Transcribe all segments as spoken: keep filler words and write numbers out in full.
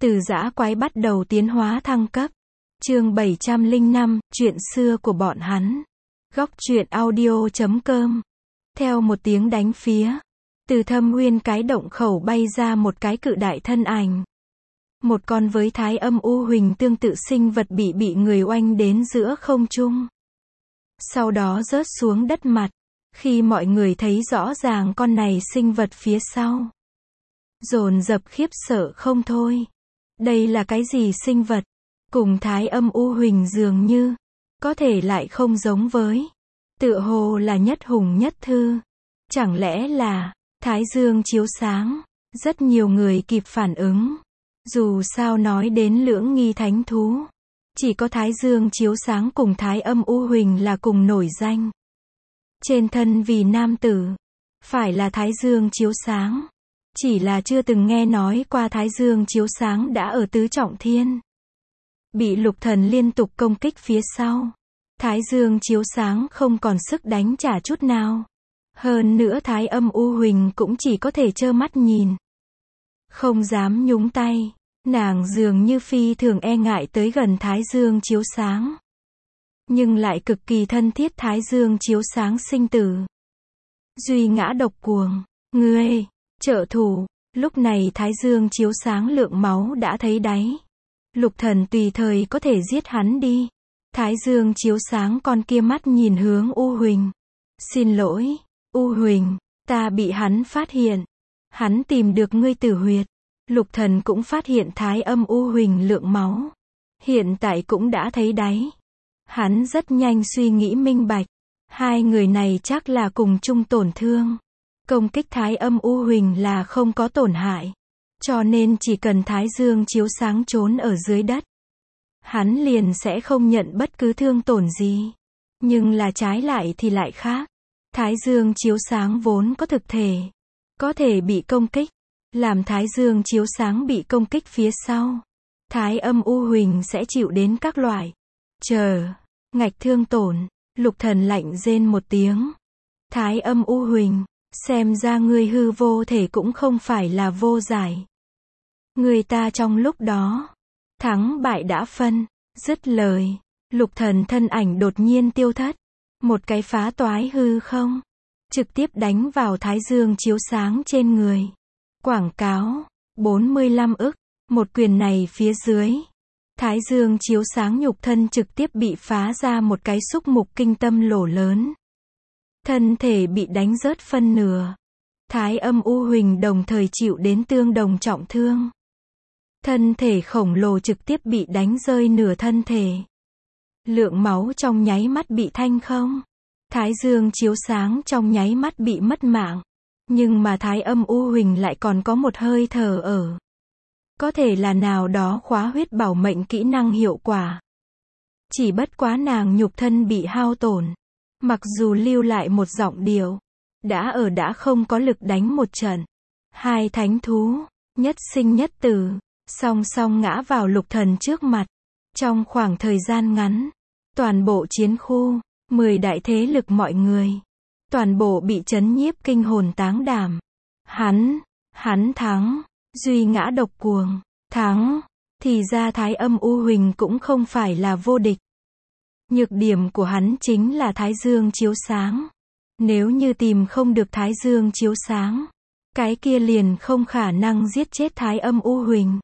Từ dã quái bắt đầu tiến hóa thăng cấp. Chương bảy trăm lẻ năm, chuyện xưa của bọn hắn. Góc truyện audio chấm com. Theo một tiếng đánh phía, từ thâm nguyên cái động khẩu bay ra một cái cự đại thân ảnh. Một con với thái âm u huỳnh tương tự sinh vật bị bị người oanh đến giữa không trung. Sau đó rớt xuống đất mặt. Khi mọi người thấy rõ ràng con này sinh vật phía sau, dồn dập khiếp sợ không thôi. Đây là cái gì sinh vật? Cùng thái âm u huỳnh dường như, có thể lại không giống với. Tựa hồ là nhất hùng nhất thư. Chẳng lẽ là thái dương chiếu sáng? Rất nhiều người kịp phản ứng. Dù sao nói đến lưỡng nghi thánh thú, chỉ có thái dương chiếu sáng cùng thái âm u huỳnh là cùng nổi danh. Trên thân vì nam tử, phải là thái dương chiếu sáng. Chỉ là chưa từng nghe nói qua thái dương chiếu sáng đã ở tứ trọng thiên. Bị lục thần liên tục công kích phía sau. Thái dương chiếu sáng không còn sức đánh trả chút nào. Hơn nữa thái âm u huỳnh cũng chỉ có thể trơ mắt nhìn. Không dám nhúng tay. Nàng dường như phi thường e ngại tới gần thái dương chiếu sáng. Nhưng lại cực kỳ thân thiết thái dương chiếu sáng sinh tử. Duy ngã độc cuồng. Ngươi, trợ thủ. Lúc này thái dương chiếu sáng lượng máu đã thấy đáy. Lục thần tùy thời có thể giết hắn đi. Thái dương chiếu sáng con kia mắt nhìn hướng U Huỳnh. Xin lỗi, U Huỳnh, ta bị hắn phát hiện. Hắn tìm được ngươi tử huyệt. Lục thần cũng phát hiện thái âm U Huỳnh lượng máu. Hiện tại cũng đã thấy đáy. Hắn rất nhanh suy nghĩ minh bạch. Hai người này chắc là cùng chung tổn thương. Công kích thái âm U Huỳnh là không có tổn hại. Cho nên chỉ cần thái dương chiếu sáng trốn ở dưới đất, hắn liền sẽ không nhận bất cứ thương tổn gì. Nhưng là trái lại thì lại khác. Thái dương chiếu sáng vốn có thực thể, có thể bị công kích. Làm thái dương chiếu sáng bị công kích phía sau, thái âm u huỳnh sẽ chịu đến các loại chờ ngạch thương tổn. Lục thần lạnh rên một tiếng. Thái âm u huỳnh, xem ra ngươi hư vô thể cũng không phải là vô giải. Người ta trong lúc đó, thắng bại đã phân. Dứt lời, lục thần thân ảnh đột nhiên tiêu thất. Một cái phá toái hư không, trực tiếp đánh vào thái dương chiếu sáng trên người. Quảng cáo, bốn mươi lăm ức, một quyền này phía dưới. Thái dương chiếu sáng nhục thân trực tiếp bị phá ra một cái xúc mục kinh tâm lỗ lớn. Thân thể bị đánh rớt phân nửa. Thái âm u huỳnh đồng thời chịu đến tương đồng trọng thương. Thân thể khổng lồ trực tiếp bị đánh rơi nửa thân thể. Lượng máu trong nháy mắt bị thanh không. Thái dương chiếu sáng trong nháy mắt bị mất mạng. Nhưng mà thái âm u huỳnh lại còn có một hơi thở ở. Có thể là nào đó khóa huyết bảo mệnh kỹ năng hiệu quả. Chỉ bất quá nàng nhục thân bị hao tổn. Mặc dù lưu lại một giọng điệu, đã ở đã không có lực đánh một trận. Hai thánh thú, nhất sinh nhất tử, song song ngã vào lục thần trước mặt. Trong khoảng thời gian ngắn, toàn bộ chiến khu, mười đại thế lực mọi người, toàn bộ bị chấn nhiếp kinh hồn táng đảm. Hắn, hắn thắng, duy ngã độc cuồng, thắng, thì ra thái âm u huỳnh cũng không phải là vô địch. Nhược điểm của hắn chính là thái dương chiếu sáng. Nếu như tìm không được thái dương chiếu sáng, cái kia liền không khả năng giết chết thái âm u huỳnh.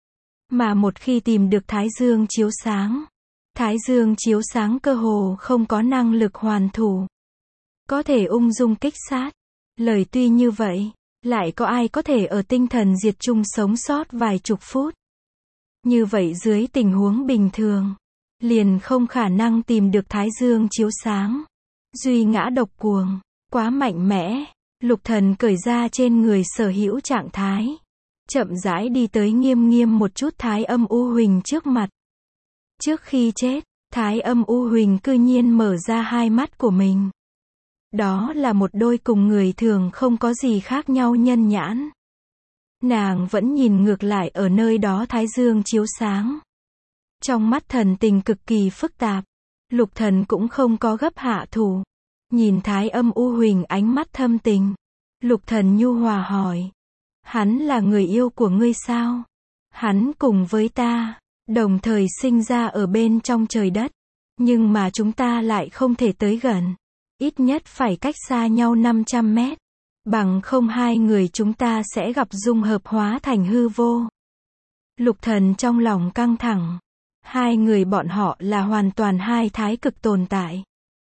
Mà một khi tìm được thái dương chiếu sáng, thái dương chiếu sáng cơ hồ không có năng lực hoàn thủ. Có thể ung dung kích sát. Lời tuy như vậy, lại có ai có thể ở tinh thần diệt chung sống sót vài chục phút. Như vậy dưới tình huống bình thường, liền không khả năng tìm được thái dương chiếu sáng. Duy ngã độc cuồng, quá mạnh mẽ. Lục thần cởi ra trên người sở hữu trạng thái. Chậm rãi đi tới nghiêm nghiêm một chút thái âm u huỳnh trước mặt. Trước khi chết, thái âm u huỳnh cư nhiên mở ra hai mắt của mình. Đó là một đôi cùng người thường không có gì khác nhau nhân nhãn. Nàng vẫn nhìn ngược lại ở nơi đó thái dương chiếu sáng. Trong mắt thần tình cực kỳ phức tạp. Lục thần cũng không có gấp hạ thủ. Nhìn thái âm u huỳnh ánh mắt thâm tình. Lục thần nhu hòa hỏi. Hắn là người yêu của ngươi sao? Hắn cùng với ta, đồng thời sinh ra ở bên trong trời đất. Nhưng mà chúng ta lại không thể tới gần. Ít nhất phải cách xa nhau năm trăm mét. Bằng không hai người chúng ta sẽ gặp dung hợp hóa thành hư vô. Lục Thần trong lòng căng thẳng. Hai người bọn họ là hoàn toàn hai thái cực tồn tại.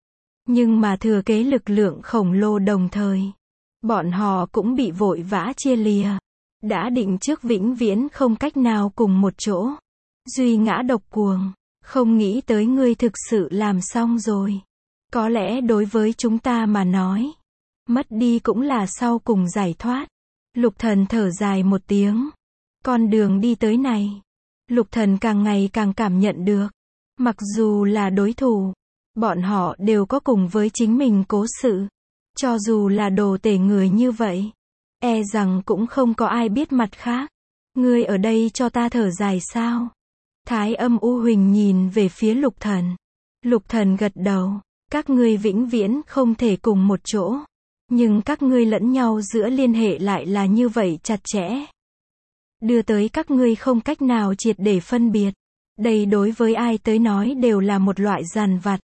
Nhưng mà thừa kế lực lượng khổng lồ đồng thời. Bọn họ cũng bị vội vã chia lìa. Đã định trước vĩnh viễn không cách nào cùng một chỗ. Duy ngã độc cuồng. Không nghĩ tới ngươi thực sự làm xong rồi. Có lẽ đối với chúng ta mà nói. Mất đi cũng là sau cùng giải thoát. Lục Thần thở dài một tiếng. Con đường đi tới này. Lục Thần càng ngày càng cảm nhận được. Mặc dù là đối thủ. Bọn họ đều có cùng với chính mình cố sự. Cho dù là đồ tể người như vậy. E rằng cũng không có ai biết mặt khác. Ngươi ở đây cho ta thở dài sao? Thái Âm U Huỳnh nhìn về phía Lục Thần. Lục Thần gật đầu. Các ngươi vĩnh viễn không thể cùng một chỗ. Nhưng các ngươi lẫn nhau giữa liên hệ lại là như vậy chặt chẽ. Đưa tới các ngươi không cách nào triệt để phân biệt. Đây đối với ai tới nói đều là một loại dằn vặt.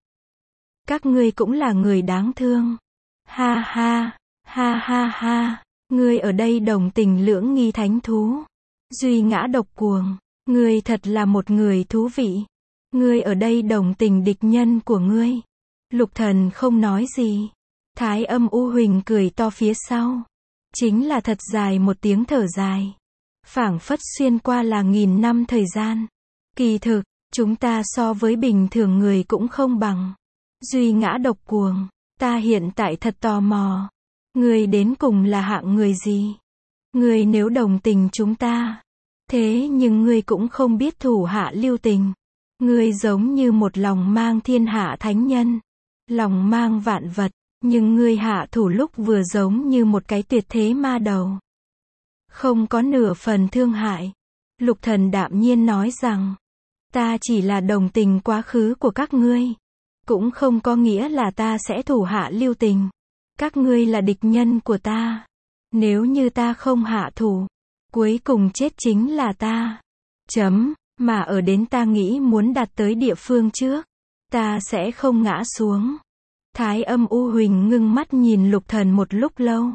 Các ngươi cũng là người đáng thương. Ha ha, ha ha ha. Ngươi ở đây đồng tình lưỡng nghi thánh thú. Duy ngã độc cuồng. Ngươi thật là một người thú vị. Ngươi ở đây đồng tình địch nhân của ngươi. Lục Thần không nói gì. Thái Âm U Huỳnh cười to phía sau. Chính là thật dài một tiếng thở dài. Phảng phất xuyên qua là nghìn năm thời gian. Kỳ thực, chúng ta so với bình thường người cũng không bằng. Duy ngã độc cuồng. Ta hiện tại thật tò mò. Ngươi đến cùng là hạng người gì? Ngươi nếu đồng tình chúng ta. Thế nhưng ngươi cũng không biết thủ hạ lưu tình. Ngươi giống như một lòng mang thiên hạ thánh nhân. Lòng mang vạn vật. Nhưng ngươi hạ thủ lúc vừa giống như một cái tuyệt thế ma đầu. Không có nửa phần thương hại. Lục Thần đạm nhiên nói rằng. Ta chỉ là đồng tình quá khứ của các ngươi. Cũng không có nghĩa là ta sẽ thủ hạ lưu tình. Các ngươi là địch nhân của ta. Nếu như ta không hạ thủ. Cuối cùng chết chính là ta. Chấm. Mà ở đến ta nghĩ muốn đạt tới địa phương trước. Ta sẽ không ngã xuống. Thái Âm U Huỳnh ngưng mắt nhìn Lục Thần một lúc lâu.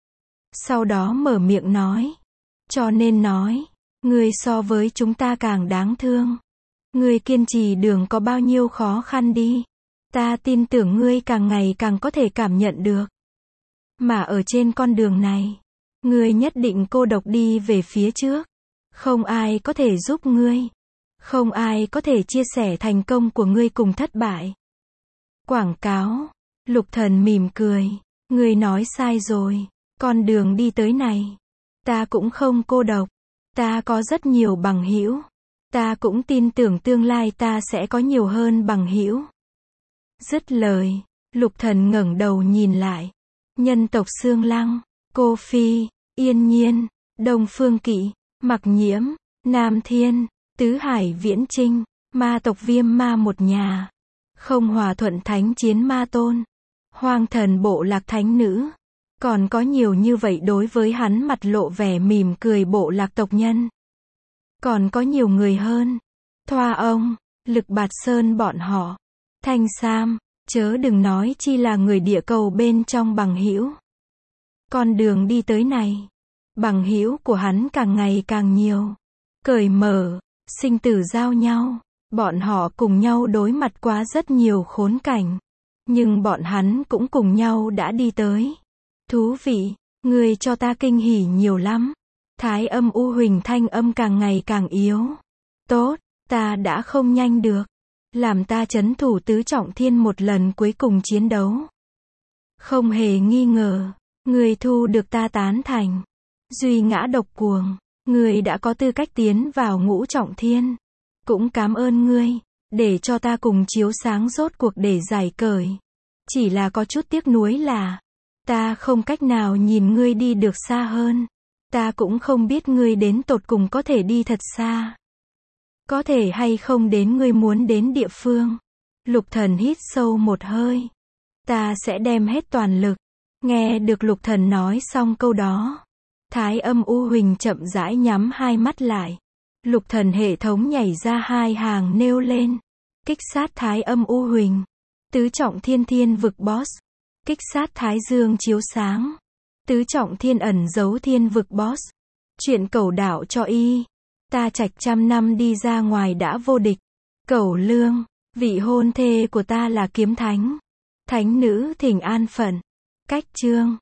Sau đó mở miệng nói. Cho nên nói. Ngươi so với chúng ta càng đáng thương. Ngươi kiên trì đường có bao nhiêu khó khăn đi. Ta tin tưởng ngươi càng ngày càng có thể cảm nhận được. Mà ở trên con đường này. Ngươi nhất định cô độc đi về phía trước. Không ai có thể giúp ngươi. Không ai có thể chia sẻ thành công của ngươi cùng thất bại. Quảng cáo. Lục Thần mỉm cười. Ngươi nói sai rồi. Con đường đi tới này. Ta cũng không cô độc. Ta có rất nhiều bằng hữu. Ta cũng tin tưởng tương lai ta sẽ có nhiều hơn bằng hữu. Dứt lời. Lục Thần ngẩng đầu nhìn lại. Nhân tộc Xương Lăng. Cô Phi. Yên Nhiên. Đông Phương Kỵ. Mặc Nhiễm. Nam Thiên. Tứ Hải Viễn Trinh. Ma tộc Viêm Ma một nhà. Không hòa thuận thánh chiến ma tôn. Hoang thần bộ lạc thánh nữ. Còn có nhiều như vậy đối với hắn mặt lộ vẻ mỉm cười bộ lạc tộc nhân. Còn có nhiều người hơn. Thoa ông. Lực Bạt Sơn bọn họ. Thanh Sam. Chớ đừng nói chi là người địa cầu bên trong bằng hữu. Con đường đi tới này. Bằng hữu của hắn càng ngày càng nhiều. Cởi mở. Sinh tử giao nhau. Bọn họ cùng nhau đối mặt qua rất nhiều khốn cảnh. Nhưng bọn hắn cũng cùng nhau đã đi tới. Thú vị. Người cho ta kinh hỉ nhiều lắm. Thái Âm U Huỳnh thanh âm càng ngày càng yếu. Tốt. Ta đã không nhanh được. Làm ta trấn thủ tứ trọng thiên một lần cuối cùng chiến đấu. Không hề nghi ngờ. Người thu được ta tán thành. Duy ngã độc cuồng. Người đã có tư cách tiến vào ngũ trọng thiên. Cũng cảm ơn ngươi. Để cho ta cùng chiếu sáng rốt cuộc để giải cởi. Chỉ là có chút tiếc nuối là. Ta không cách nào nhìn ngươi đi được xa hơn. Ta cũng không biết ngươi đến tột cùng có thể đi thật xa. Có thể hay không đến ngươi muốn đến địa phương. Lục Thần hít sâu một hơi. Ta sẽ đem hết toàn lực. Nghe được Lục Thần nói xong câu đó. Thái Âm U Huỳnh chậm rãi nhắm hai mắt lại. Lục thần hệ thống nhảy ra hai hàng nêu lên. Kích sát thái âm u huỳnh. Tứ trọng thiên thiên vực boss. Kích sát thái dương chiếu sáng. Tứ trọng thiên ẩn giấu thiên vực boss. Chuyện cẩu đạo cho y. Ta trạch trăm năm đi ra ngoài đã vô địch. Cẩu lương. Vị hôn thê của ta là kiếm thánh. Thánh nữ thỉnh an phận. Cách chương.